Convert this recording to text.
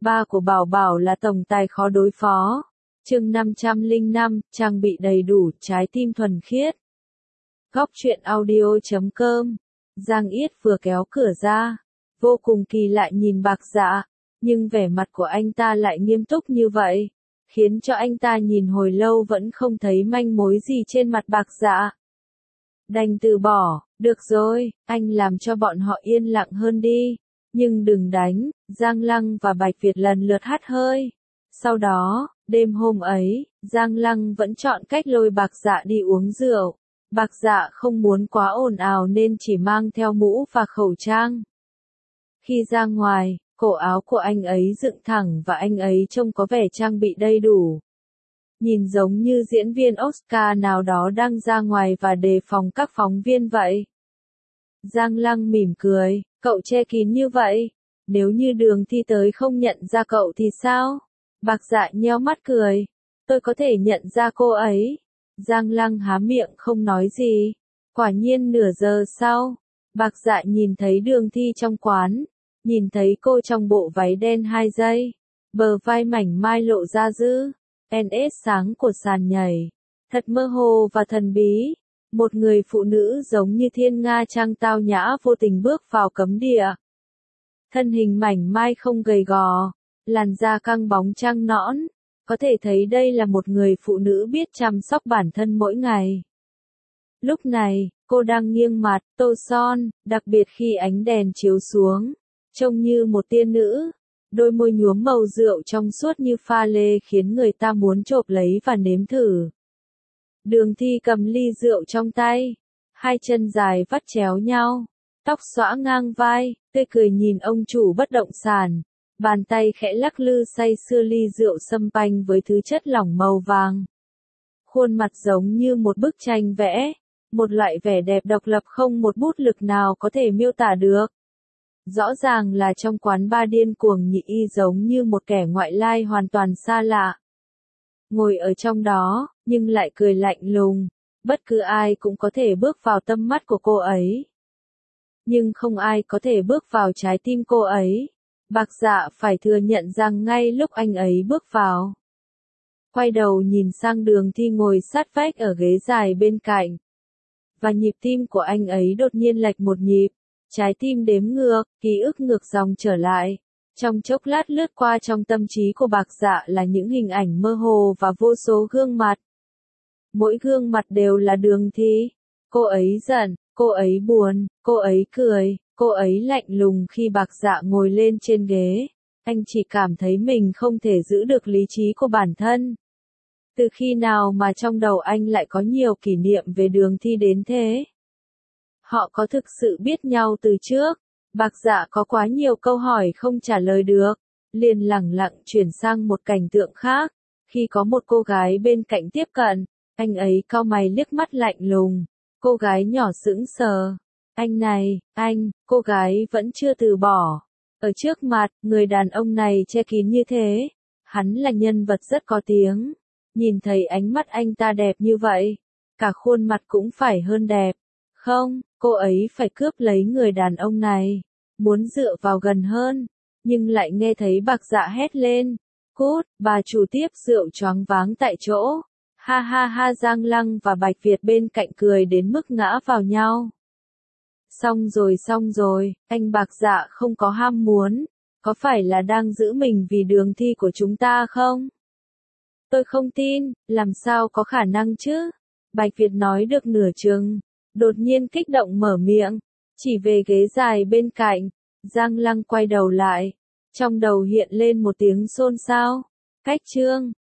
Ba của Bảo Bảo là tổng tài khó đối phó. Chương 505, trang bị đầy đủ, trái tim thuần khiết. Góc truyện audio.com. Giang Yết vừa kéo cửa ra, vô cùng kỳ lạ nhìn Bạc Dạ, nhưng vẻ mặt của anh ta lại nghiêm túc như vậy, khiến cho anh ta nhìn hồi lâu vẫn không thấy manh mối gì trên mặt Bạc Dạ. Đành từ bỏ, được rồi, anh làm cho bọn họ yên lặng hơn đi, nhưng đừng đánh. Giang Lăng và Bạch Việt lần lượt hắt hơi. Sau đó, đêm hôm ấy, Giang Lăng vẫn chọn cách lôi Bạc Dạ đi uống rượu. Bạc Dạ không muốn quá ồn ào nên chỉ mang theo mũ và khẩu trang. Khi ra ngoài, cổ áo của anh ấy dựng thẳng và anh ấy trông có vẻ trang bị đầy đủ. Nhìn giống như diễn viên Oscar nào đó đang ra ngoài và đề phòng các phóng viên vậy. Giang Lăng mỉm cười, cậu che kín như vậy, nếu như Đường Thi tới không nhận ra cậu thì sao? Bạc Dạ nheo mắt cười, tôi có thể nhận ra cô ấy. Giang Lăng há miệng không nói gì. Quả nhiên nửa giờ sau, Bạc Dạ nhìn thấy Đường Thi trong quán, nhìn thấy cô trong bộ váy đen 2 giây, bờ vai mảnh mai lộ ra dư, NS sáng của sàn nhảy, thật mơ hồ và thần bí. Một người phụ nữ giống như thiên nga trang tao nhã vô tình bước vào cấm địa. Thân hình mảnh mai không gầy gò, làn da căng bóng trăng nõn, có thể thấy đây là một người phụ nữ biết chăm sóc bản thân mỗi ngày. Lúc này, cô đang nghiêng mặt, tô son, đặc biệt khi ánh đèn chiếu xuống, trông như một tiên nữ. Đôi môi nhuốm màu rượu trong suốt như pha lê khiến người ta muốn chộp lấy và nếm thử. Đường Thi cầm ly rượu trong tay, hai chân dài vắt chéo nhau, tóc xõa ngang vai, tươi cười nhìn ông chủ bất động sản, bàn tay khẽ lắc lư say sưa ly rượu sâm panh với thứ chất lỏng màu vàng. Khuôn mặt giống như một bức tranh vẽ, một loại vẻ đẹp độc lập không một bút lực nào có thể miêu tả được. Rõ ràng là trong quán bar điên cuồng nhị y giống như một kẻ ngoại lai hoàn toàn xa lạ. Ngồi ở trong đó, nhưng lại cười lạnh lùng, bất cứ ai cũng có thể bước vào tâm mắt của cô ấy. Nhưng không ai có thể bước vào trái tim cô ấy. Bạc Dạ phải thừa nhận rằng ngay lúc anh ấy bước vào, quay đầu nhìn sang Đường Thi ngồi sát vách ở ghế dài bên cạnh, và nhịp tim của anh ấy đột nhiên lệch một nhịp, trái tim đếm ngược, ký ức ngược dòng trở lại. Trong chốc lát lướt qua trong tâm trí của Bạc Dạ là những hình ảnh mơ hồ và vô số gương mặt. Mỗi gương mặt đều là Đường Thi. Cô ấy giận, cô ấy buồn, cô ấy cười, cô ấy lạnh lùng. Khi Bạc Dạ ngồi lên trên ghế, anh chỉ cảm thấy mình không thể giữ được lý trí của bản thân. Từ khi nào mà trong đầu anh lại có nhiều kỷ niệm về Đường Thi đến thế? Họ có thực sự biết nhau từ trước? Bạc Dạ có quá nhiều câu hỏi không trả lời được, liền lẳng lặng chuyển sang một cảnh tượng khác. Khi có một cô gái bên cạnh tiếp cận, anh ấy cau mày liếc mắt lạnh lùng. Cô gái nhỏ sững sờ. Anh này, anh, cô gái vẫn chưa từ bỏ. Ở trước mặt, người đàn ông này che kín như thế. Hắn là nhân vật rất có tiếng. Nhìn thấy ánh mắt anh ta đẹp như vậy, cả khuôn mặt cũng phải hơn đẹp. Không, cô ấy phải cướp lấy người đàn ông này, muốn dựa vào gần hơn, nhưng lại nghe thấy Bạc Dạ hét lên, cút, bà chủ tiếp rượu choáng váng tại chỗ. Ha ha ha. Giang Lăng và Bạch Việt bên cạnh cười đến mức ngã vào nhau. Xong rồi, anh Bạc Dạ không có ham muốn, có phải là đang giữ mình vì Đường Thi của chúng ta không? Tôi không tin, làm sao có khả năng chứ? Bạch Việt nói được nửa chừng, đột nhiên kích động mở miệng, chỉ về ghế dài bên cạnh. Giang Lăng quay đầu lại, trong đầu hiện lên một tiếng xôn xao. Cách chương